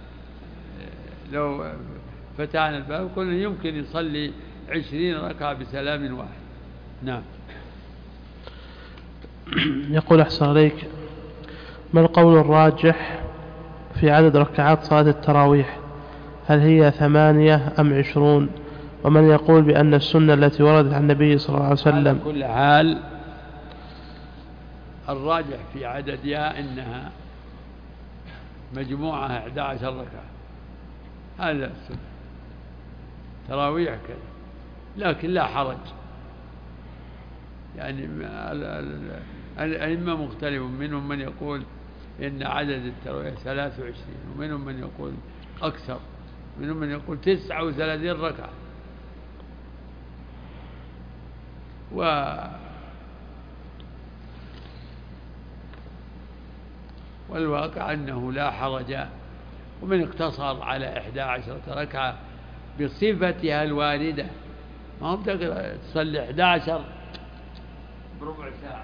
لو فتحنا الباب كنا يمكن يصلي عشرين ركعة بسلام واحد. نعم. يقول أحسن عليك: ما القول الراجح في عدد ركعات صلاة التراويح؟ هل هي ثمانية أم عشرون؟ ومن يقول بأن السنة التي وردت عن النبي صلى الله عليه وسلم؟ على كل حال الراجح في عددها إنها مجموعة أحد عشر ركعة، هذا السنة تراويح كذا. لكن لا حرج، يعني الأئمة مختلف، منهم من يقول إن عدد التراويح ثلاث وعشرين، ومنهم من يقول أكثر، منهم من يقول تسعة وثلاثين ركعة. و والواقع أنه لا حرج. ومن اقتصر على إحدى عشرة ركعة بصفتها الواردة ما هو تقدر تصلي إحدى عشر بربع ساعة،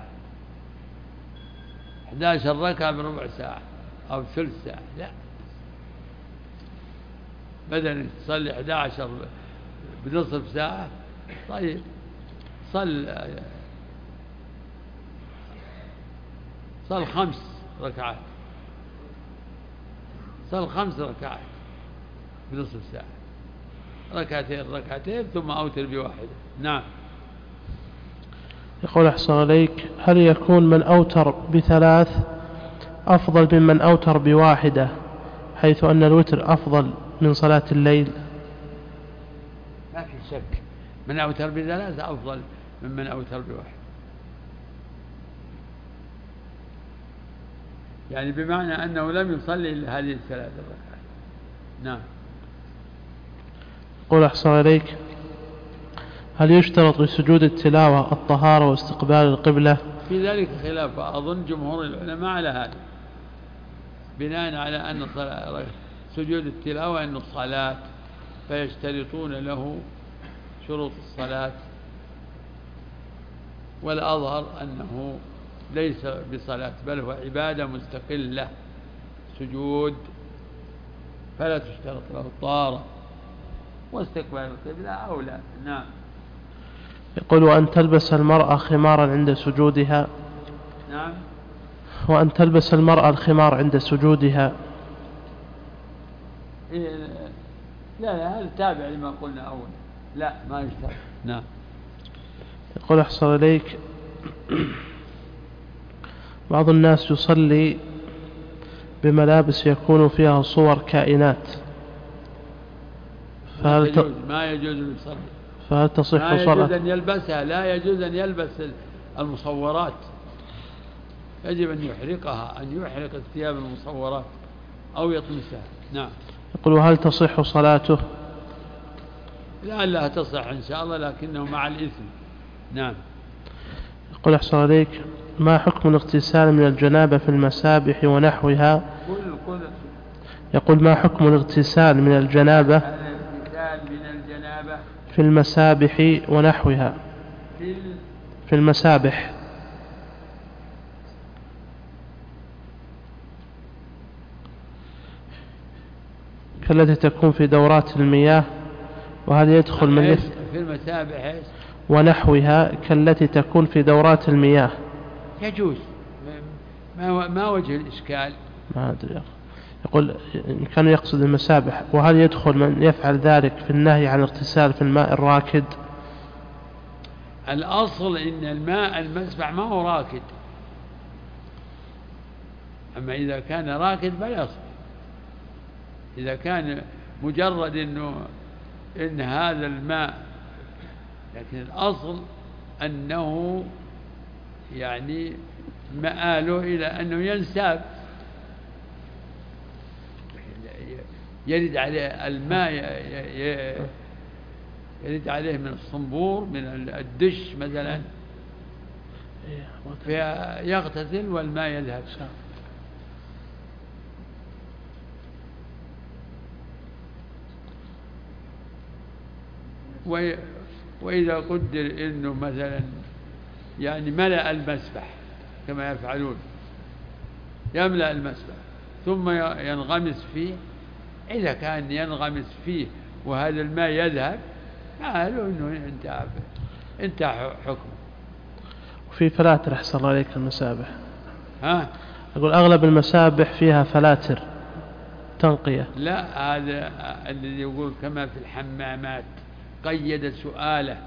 إحدى عشر ركعة بربع ساعة أو ثلث ساعة، لا، بدل تصلي إحدى عشر بنصف ساعة. طيب صل صل خمس ركعات، صل خمس ركعات بنصف ساعة، ركعتين ركعتين ثم أوتر بواحدة. نعم. يقول أحسن عليك، هل يكون من أوتر بثلاث أفضل ممن أوتر بواحدة، حيث أن الوتر أفضل من صلاة الليل؟ ما في شك، من أوتر بثلاث أفضل ممن أوتر بواحد، يعني بمعنى أنه لم يصلي إلا هذه الثلاث الركعات. نعم. يقول أحسن عليك، هل يشترط لسجود التلاوة الطهارة واستقبال القبلة؟ في ذلك خلاف، أظن جمهور العلماء على هذا، بناء على أن سجود التلاوة أنه الصلاة، فيشترطون له شروط الصلاة، والأظهر أنه ليس بصلاة بل هو عبادة مستقلة سجود، فلا تشترط له الطهارة، واستقبال القبلة أولى. نعم. يقول وأن تلبس المرأة خمارا عند سجودها. نعم. وأن تلبس المرأة الخمار عند سجودها. إيه لا لا، هذا تابع لما قلنا أول، لا ما يشترط. نعم. يقول أحسن إليك، بعض الناس يصلي بملابس يكون فيها صور كائنات، فهل يجوز ما يجوز أن يصلي، فهل تصح صلاة؟ لا يجوز أن يلبسها، لا يجوز أن يلبس المصورات، يجب أن يحرقها، أن يحرق الثياب المصورات أو يطمسها. نعم. يقول وهل تصح صلاته؟ لعلها تصح إن شاء الله، لكنه مع الإثم. نعم. يقول أحسن عليك، ما حكم الاغتسال من الجنابة في المسابح ونحوها؟ يقول ما حكم الاغتسال من الجنابة الاغتسال من الجنابة في المسابح ونحوها؟ في, في المسابح كالتي تكون في دورات المياه، وهل يدخل من يف... في المسابح ونحوها كالتي تكون في دورات المياه؟ يجوز، ما, ما وجه الإشكال؟ ما أدري. يقول إن كان يقصد المسابح، وهل يدخل من يفعل ذلك في النهي عن الاغتسال في الماء الراكد؟ الأصل إن الماء المسبح ما هو راكد، أما إذا كان راكد فلا يصح. إذا كان مجرد إنه إن هذا الماء، لكن الأصل أنه يعني مآله إلى أنه ينساب، يرد عليه الماء، يرد عليه من الصنبور من الدش مثلا، فيغتسل والماء يذهب. وإذا قدر إنه مثلا يعني ملأ المسبح كما يفعلون، يملأ المسبح ثم ينغمس فيه، إذا كان ينغمس فيه وهذا الماء يذهب قالوا إنه انتهى انتهى حكمه. وفي فلاتر أحسن الله عليك المسابح. ها؟ أقول أغلب المسابح فيها فلاتر تنقية. لا، هذا الذي يقول كما في الحمامات، قيد سؤاله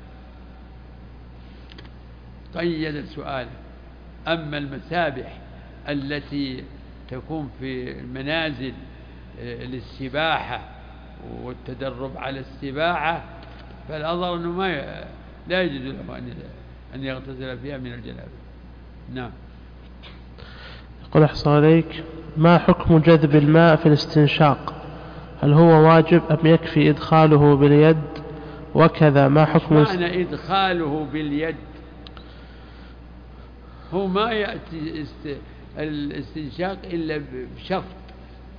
قيد سؤاله. أما المسابح التي تكون في المنازل للسباحة والتدرب على السباحة، فالأظهر أنه ما ي... لا يجوز له أن يغتسل فيها من الجنابة. نعم. يقول أحسن عليك، ما حكم جذب الماء في الاستنشاق؟ هل هو واجب أم يكفي إدخاله باليد؟ وكذا ما حكم معنى إدخاله باليد؟ هو ما يأتي است... الاستنشاق إلا بشفط،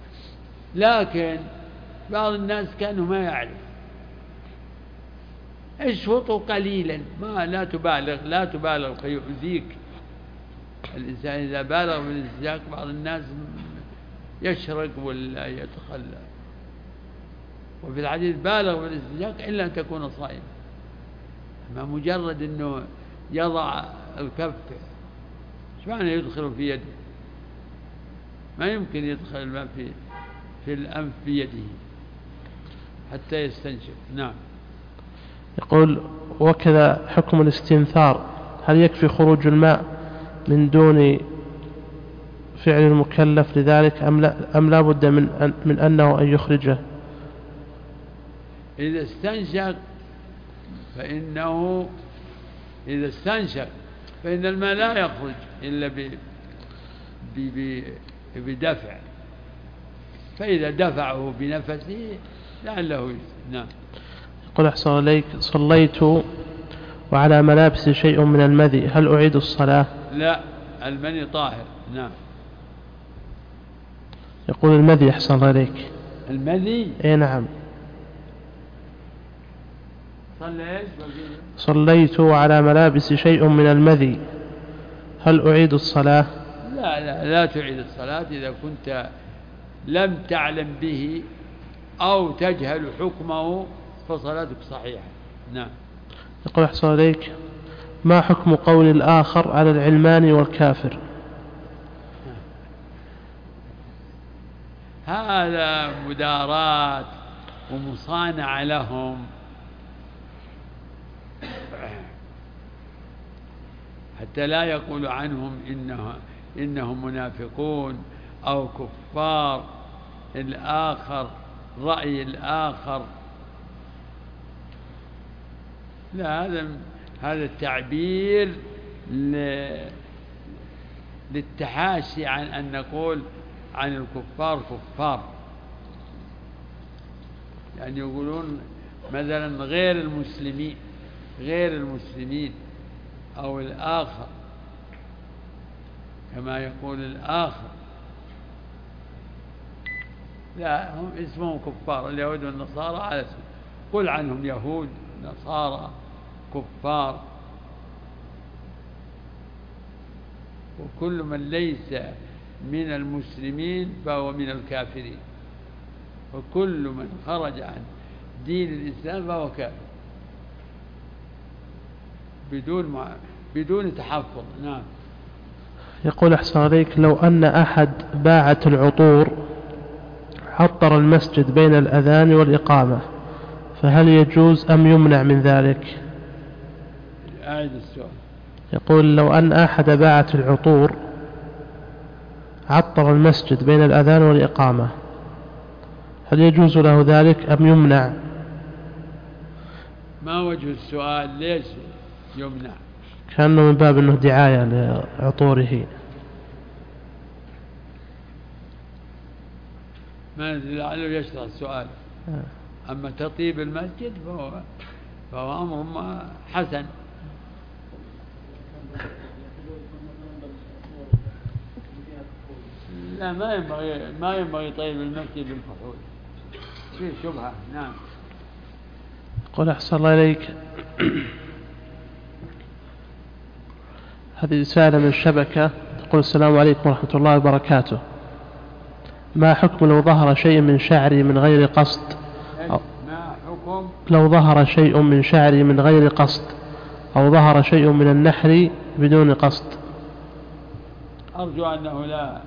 لكن بعض الناس كانوا ما يعرف اشفطوا قليلا، ما لا تبالغ، لا تبالغ فيؤذيك. الإنسان إذا بالغ بالاستنشاق بعض الناس يشرق ولا يتخلى. وفي الحديث بالغ بالاستنشاق إلا أن تكون صائما. ما مجرد أنه يضع الكف، ايش معنى يدخل في يده؟ ما يمكن يدخل الماء في في الأنف بيده حتى يستنشق. نعم. يقول: وكذا حكم الاستنثار، هل يكفي خروج الماء من دون فعل المكلف لذلك أم لا, أم لا بد من, أن من أنه أن يخرجه؟ إذا استنشق فإنه إذا استنشق فإن الماء لا يخرج إلا ب ب بدفع، فإذا دفعه بنفسه لعله يسر. نعم. يقول: أحسن إليك، صليت وعلى ملابس شيء من المذي، هل أعيد الصلاة؟ لا، المني طاهر. نعم. يقول: المذي أحسن إليك. المذي؟ إيه نعم. صلى إيش؟ صليت وعلى ملابس شيء من المذي، هل أعيد الصلاة؟ لا لا لا تعيد الصلاة إذا كنت لم تعلم به أو تجهل حكمه فصلاتك صحيحة. نعم. يقول: أحسن إليك، ما حكم قول الآخر على العلمان والكافر؟ هذا مدارات ومصانعة لهم، حتى لا يقول عنهم إنه إنهم منافقون أو كفار. الآخر، رأي الآخر، لا، هذا هذا التعبير للتحاشي عن أن نقول عن الكفار كفار. يعني يقولون مثلا غير المسلمين، غير المسلمين أو الآخر، كما يقول الآخر، لا، هم اسمهم كفار. اليهود والنصارى على اسم، قل عنهم يهود نصارى كفار. وكل من ليس من المسلمين فهو من الكافرين، وكل من خرج عن دين الإسلام فهو كافر بدون مع... بدون تحفظ. نعم. يقول: أحسن عليك، لو أن أحد باعت العطور عطر المسجد بين الأذان والإقامة، فهل يجوز أم يمنع من ذلك؟ أعيد السؤال. يقول: لو أن أحد باعت العطور عطر المسجد بين الأذان والإقامة، هل يجوز له ذلك أم يمنع؟ ما وجه السؤال؟ ليش يمنع؟ كأنه من باب أنه دعاية لعطوره. ما لعله يشرح السؤال. أما تطيب المسجد فهو, فهو أمر حسن. لا، ما ينبغي ما ينبغي طيب المسجد بالكحول، فيه شبهة. نعم. قل: أحسن الله إليك، هذه رسالة من الشبكة تقول: السلام عليكم ورحمة الله وبركاته، ما حكم لو ظهر شيء من شعري من غير قصد؟ ما حكم لو ظهر شيء من شعري من غير قصد، أو ظهر شيء من النحر بدون قصد؟ أرجو أنه لا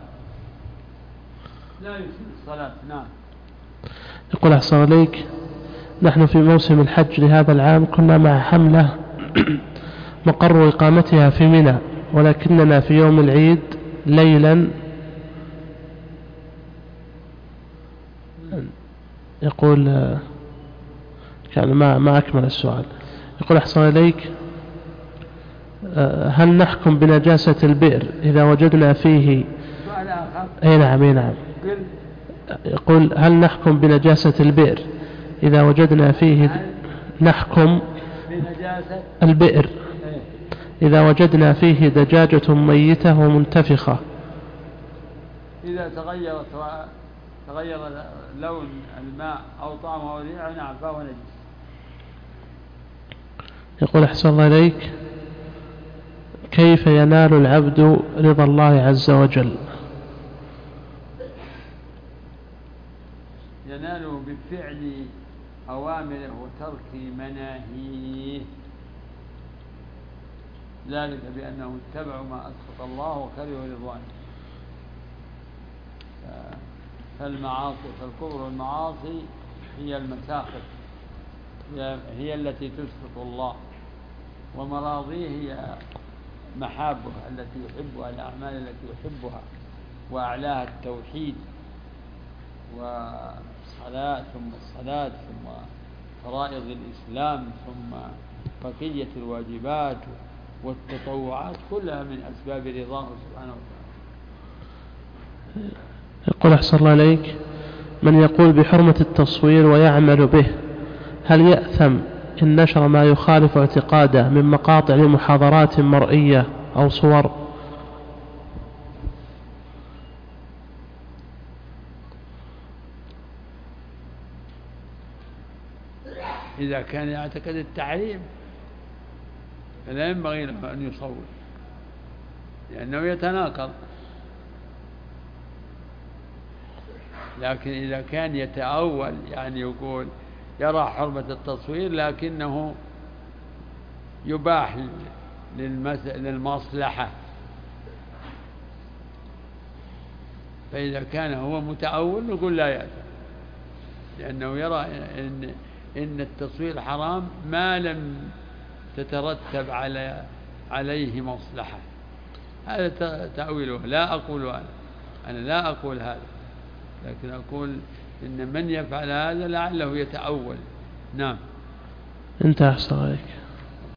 لا يسمى الصلاة. نعم. يقول: أحسن عليك، نحن في موسم الحج لهذا العام كنا مع حملة مقر إقامتها في منى، ولكننا في يوم العيد ليلا يقول كان ما ما أكمل السؤال. يقول: أحسن إليك، هل نحكم بنجاسة البئر إذا وجدنا فيه؟ سؤال آخر. أي نعم، أي نعم. يقول: هل نحكم بنجاسة البئر إذا وجدنا فيه؟ نحكم بنجاسة البئر إذا وجدنا فيه دجاجة ميتة ومنتفخة، إذا تغير تغير لون الماء أو طعمه أو ريحه، نعم، فهو نجس. يقول أحسن الله إليك: كيف ينال العبد رضا الله عز وجل؟ يناله بفعل أوامره وترك مناهيه، ذلك بأنهم اتبعوا ما أسخط الله وكرهوا رضوانه. فالمعاصي فالكفر والمعاصي هي المساخط، هي التي تسخط الله، ومراضيه هي محابه التي يحبها، الأعمال التي يحبها، وأعلاها التوحيد والصلاة ثم الصلاة ثم فرائض الإسلام ثم بقية الواجبات والتطوعات، كلها من أسباب رضاه سبحانه وتعالى. يقول أحسن الله إليك: من يقول بحرمة التصوير ويعمل به، هل يأثم إن نشر ما يخالف اعتقاده من مقاطع لمحاضرات مرئية أو صور؟ إذا كان يعتقد التحريم فلا ينبغي له أن يصور، لأنه يتناقض. لكن إذا كان يتأول، يعني يقول يرى حرمة التصوير لكنه يباح للمصلحة، فإذا كان هو متأول نقول لا يأثم، لأنه يرى إن إن التصوير حرام ما لم تترتب على عليه مصلحة. هذا تأويله، لا أقول أنا أنا لا أقول هذا، لكن أقول إن من يفعل هذا لعله يتأول. نعم. انت أحسن عليك.